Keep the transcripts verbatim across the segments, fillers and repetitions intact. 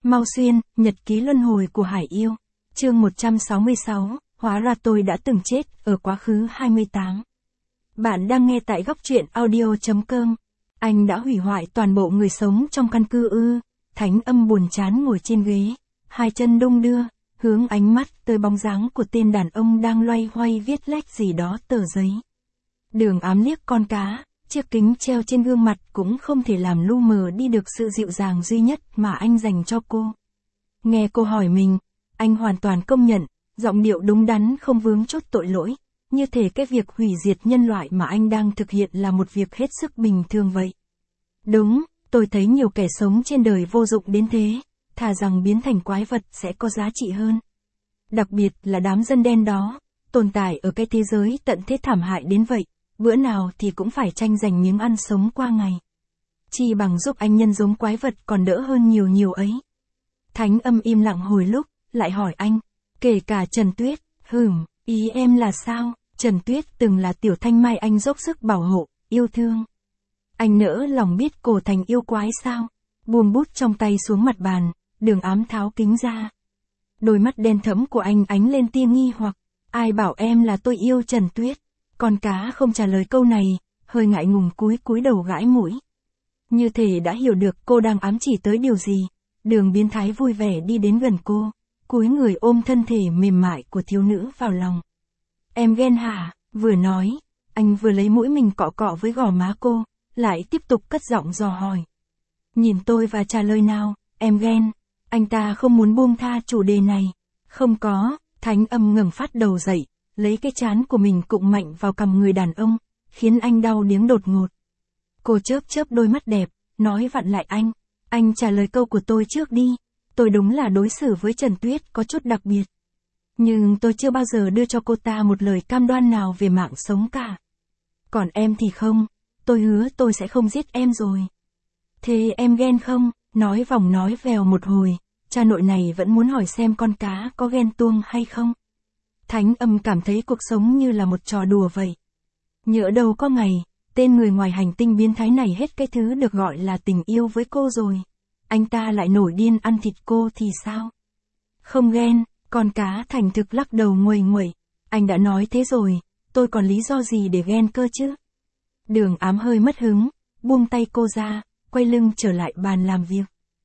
Mau Xuyên, nhật ký luân hồi của Hải Yêu. Chương một trăm sáu mươi sáu, hóa ra tôi đã từng chết, ở quá khứ hai mươi tám. Bạn đang nghe tại góc truyện audio chấm com. Anh đã hủy hoại toàn bộ người sống trong căn cư ư? Thánh Âm buồn chán ngồi trên ghế, hai chân đung đưa, hướng ánh mắt tới bóng dáng của tên đàn ông đang loay hoay viết lách gì đó tờ giấy. Đường Ám liếc con cá, chiếc kính treo trên gương mặt cũng không thể làm lu mờ đi được sự dịu dàng duy nhất mà anh dành cho cô. Nghe cô hỏi mình, anh hoàn toàn công nhận, giọng điệu đúng đắn không vướng chút tội lỗi, như thể cái việc hủy diệt nhân loại mà anh đang thực hiện là một việc hết sức bình thường vậy. Đúng, tôi thấy nhiều kẻ sống trên đời vô dụng đến thế, thà rằng biến thành quái vật sẽ có giá trị hơn. Đặc biệt là đám dân đen đó, tồn tại ở cái thế giới tận thế thảm hại đến vậy, bữa nào thì cũng phải tranh giành miếng ăn sống qua ngày. Chi bằng giúp anh nhân giống quái vật còn đỡ hơn nhiều nhiều ấy. Thánh Âm im lặng hồi lúc, lại hỏi anh, kể cả Trần Tuyết, hửm, ý em là sao? Trần Tuyết từng là tiểu thanh mai anh dốc sức bảo hộ, yêu thương. Anh nỡ lòng biết cô thành yêu quái sao? Buông bút trong tay xuống mặt bàn, Đường Ám tháo kính ra. Đôi mắt đen thẫm của anh ánh lên tia nghi hoặc, ai bảo em là tôi yêu Trần Tuyết? Con cá không trả lời câu này, hơi ngại ngùng cúi cúi đầu gãi mũi. Như thể đã hiểu được cô đang ám chỉ tới điều gì, Đường biến thái vui vẻ đi đến gần cô, cúi người ôm thân thể mềm mại của thiếu nữ vào lòng. Em ghen hả? Vừa nói, anh vừa lấy mũi mình cọ cọ với gò má cô, lại tiếp tục cất giọng dò hỏi. Nhìn tôi và trả lời nào, em ghen. Anh ta không muốn buông tha chủ đề này. Không có, Thánh Âm ngẩng phát đầu dậy, lấy cái trán của mình cụng mạnh vào cằm người đàn ông, khiến anh đau điếng đột ngột. Cô chớp chớp đôi mắt đẹp, nói vặn lại anh, anh trả lời câu của tôi trước đi, tôi đúng là đối xử với Trần Tuyết có chút đặc biệt. Nhưng tôi chưa bao giờ đưa cho cô ta một lời cam đoan nào về mạng sống cả. Còn em thì không, tôi hứa tôi sẽ không giết em rồi. Thế em ghen không? Nói vòng nói vèo một hồi, cha nội này vẫn muốn hỏi xem con cá có ghen tuông hay không. Thánh Âm cảm thấy cuộc sống như là một trò đùa vậy. Nhỡ đâu có ngày, tên người ngoài hành tinh biến thái này hết cái thứ được gọi là tình yêu với cô rồi. Anh ta lại nổi điên ăn thịt cô thì sao? Không ghen, con cá thành thực lắc đầu nguầy nguẩy. Anh đã nói thế rồi, tôi còn lý do gì để ghen cơ chứ? Đường Ám hơi mất hứng, buông tay cô ra, quay lưng trở lại bàn làm việc.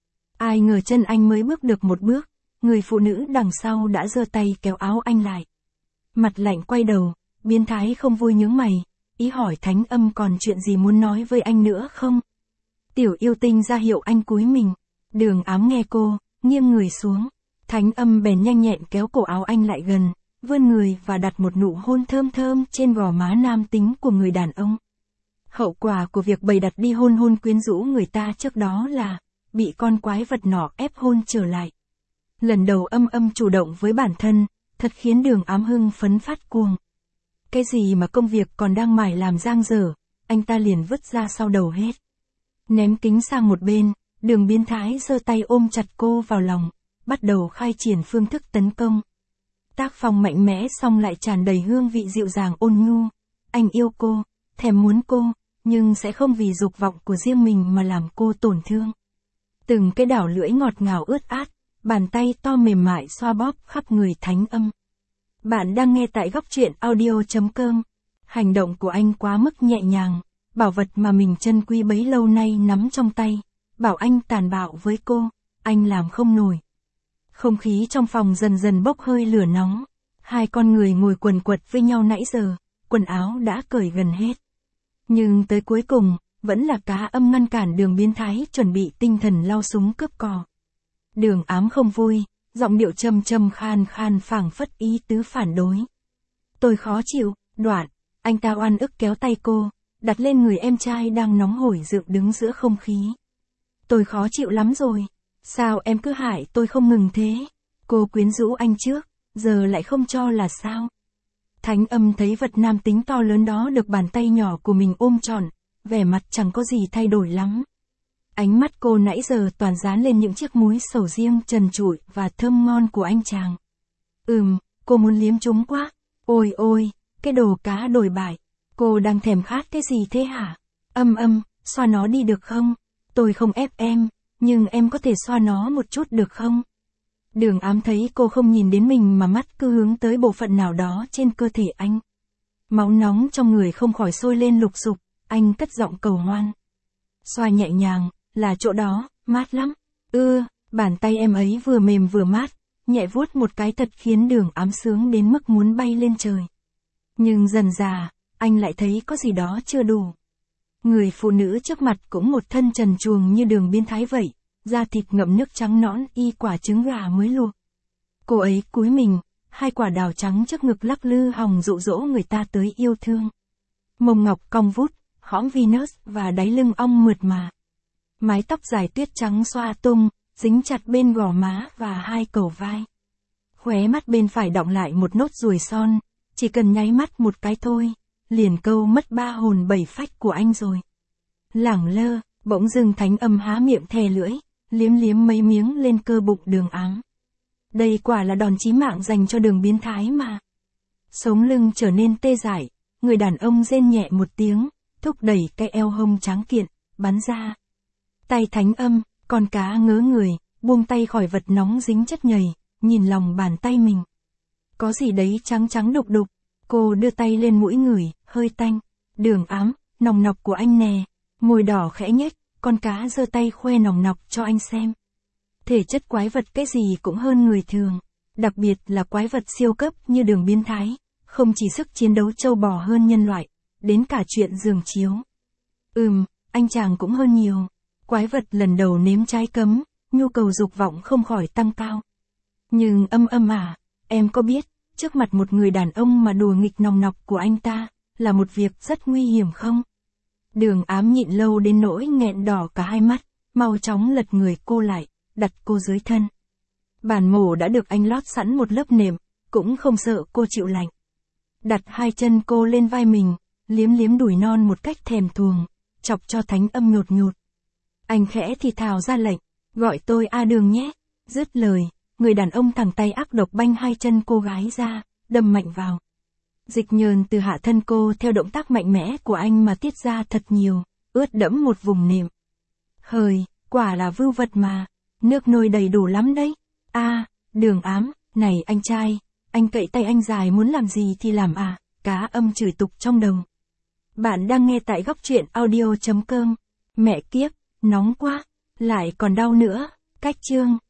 Ai ngờ chân anh mới bước được một bước, người phụ nữ đằng sau đã giơ tay kéo áo anh lại. Mặt lạnh quay đầu, biến thái không vui nhướng mày, ý hỏi Thánh Âm còn chuyện gì muốn nói với anh nữa không? Tiểu yêu tinh ra hiệu anh cúi mình. Đường Ám nghe cô, nghiêng người xuống. Thánh Âm bèn nhanh nhẹn kéo cổ áo anh lại gần, vươn người và đặt một nụ hôn thơm thơm trên gò má nam tính của người đàn ông. Hậu quả của việc bày đặt đi hôn hôn quyến rũ người ta trước đó là bị con quái vật nọ ép hôn trở lại. Lần đầu Âm Âm chủ động với bản thân, thật khiến Đường Ám hưng phấn phát cuồng. Cái gì mà công việc còn đang mải làm dang dở, anh ta liền vứt ra sau đầu hết. Ném kính sang một bên, Đường biến thái giơ tay ôm chặt cô vào lòng, bắt đầu khai triển phương thức tấn công. Tác phong mạnh mẽ song lại tràn đầy hương vị dịu dàng ôn nhu. Anh yêu cô, thèm muốn cô, nhưng sẽ không vì dục vọng của riêng mình mà làm cô tổn thương. Từng cái đảo lưỡi ngọt ngào ướt át, bàn tay to mềm mại xoa bóp khắp người Thánh Âm. Bạn đang nghe tại góc truyện audio chấm com. Hành động của anh quá mức nhẹ nhàng, bảo vật mà mình trân quý bấy lâu nay nắm trong tay, bảo anh tàn bạo với cô, anh làm không nổi. Không khí trong phòng dần dần bốc hơi lửa nóng, hai con người ngồi quần quật với nhau nãy giờ, quần áo đã cởi gần hết. Nhưng tới cuối cùng, vẫn là Cá Âm ngăn cản Đường biến thái chuẩn bị tinh thần lao súng cướp cò. Đường Ám không vui, giọng điệu châm châm khan khan phảng phất ý tứ phản đối. Tôi khó chịu, đoạn, anh ta oan ức kéo tay cô, đặt lên người em trai đang nóng hổi dựng đứng giữa không khí. Tôi khó chịu lắm rồi, sao em cứ hại tôi không ngừng thế? Cô quyến rũ anh trước, giờ lại không cho là sao? Thánh Âm thấy vật nam tính to lớn đó được bàn tay nhỏ của mình ôm trọn, vẻ mặt chẳng có gì thay đổi lắm. Ánh mắt cô nãy giờ toàn dán lên những chiếc múi sầu riêng trần trụi và thơm ngon của anh chàng. Ừm, cô muốn liếm chúng quá. Ôi ôi, cái đồ cá đổi bại. Cô đang thèm khát cái gì thế hả? Âm Âm, xoa nó đi được không? Tôi không ép em, nhưng em có thể xoa nó một chút được không? Đường Ám thấy cô không nhìn đến mình mà mắt cứ hướng tới bộ phận nào đó trên cơ thể anh. Máu nóng trong người không khỏi sôi lên lục sục, anh cất giọng cầu hoan. Xoa nhẹ nhàng, là chỗ đó, mát lắm. Ư, bàn tay em ấy vừa mềm vừa mát, nhẹ vuốt một cái thật khiến Đường Ám sướng đến mức muốn bay lên trời. Nhưng dần dà, anh lại thấy có gì đó chưa đủ. Người phụ nữ trước mặt cũng một thân trần truồng như Đường biến thái vậy, da thịt ngậm nước trắng nõn y quả trứng gà mới luộc. Cô ấy cúi mình, hai quả đào trắng trước ngực lắc lư hòng dụ dỗ người ta tới yêu thương. Mông ngọc cong vút, hõm Venus và đáy lưng ong mượt mà. Mái tóc dài tuyết trắng xoa tung, dính chặt bên gò má và hai cầu vai. Khóe mắt bên phải đọng lại một nốt ruồi son, chỉ cần nháy mắt một cái thôi, liền câu mất ba hồn bảy phách của anh rồi. Lẳng lơ, bỗng dưng Thánh Âm há miệng thè lưỡi, liếm liếm mấy miếng lên cơ bụng Đường Ám. Đây quả là đòn chí mạng dành cho Đường biến thái mà. Sống lưng trở nên tê dại, người đàn ông rên nhẹ một tiếng, thúc đẩy cái eo hông tráng kiện, bắn ra. Tay Thánh Âm, con cá ngớ người, buông tay khỏi vật nóng dính chất nhầy, nhìn lòng bàn tay mình. Có gì đấy trắng trắng đục đục, cô đưa tay lên mũi ngửi, hơi tanh. Đường Ám, nòng nọc của anh nè, môi đỏ khẽ nhếch, con cá giơ tay khoe nòng nọc cho anh xem. Thể chất quái vật cái gì cũng hơn người thường, đặc biệt là quái vật siêu cấp như Đường biến thái, không chỉ sức chiến đấu trâu bò hơn nhân loại, đến cả chuyện giường chiếu. Ừm, anh chàng cũng hơn nhiều. Quái vật lần đầu nếm trái cấm, nhu cầu dục vọng không khỏi tăng cao. Nhưng Âm Âm à, em có biết, trước mặt một người đàn ông mà đùa nghịch nòng nọc của anh ta, là một việc rất nguy hiểm không? Đường Ám nhịn lâu đến nỗi nghẹn đỏ cả hai mắt, mau chóng lật người cô lại, đặt cô dưới thân. Bàn mổ đã được anh lót sẵn một lớp nệm, cũng không sợ cô chịu lạnh. Đặt hai chân cô lên vai mình, liếm liếm đùi non một cách thèm thuồng, chọc cho Thánh Âm nhột nhột. Anh khẽ thì thào ra lệnh, gọi tôi A Đường nhé. Dứt lời, người đàn ông thẳng tay ác độc banh hai chân cô gái ra, đâm mạnh vào. Dịch nhờn từ hạ thân cô theo động tác mạnh mẽ của anh mà tiết ra thật nhiều, ướt đẫm một vùng nệm. Hời, quả là vưu vật mà, nước nôi đầy đủ lắm đấy. A, à, Đường Ám, này anh trai, anh cậy tay anh dài muốn làm gì thì làm à, cá âm chửi tục trong đầu. Bạn đang nghe tại góc truyện audio chấm com. Mẹ kiếp, nóng quá, lại còn đau nữa, cách chương.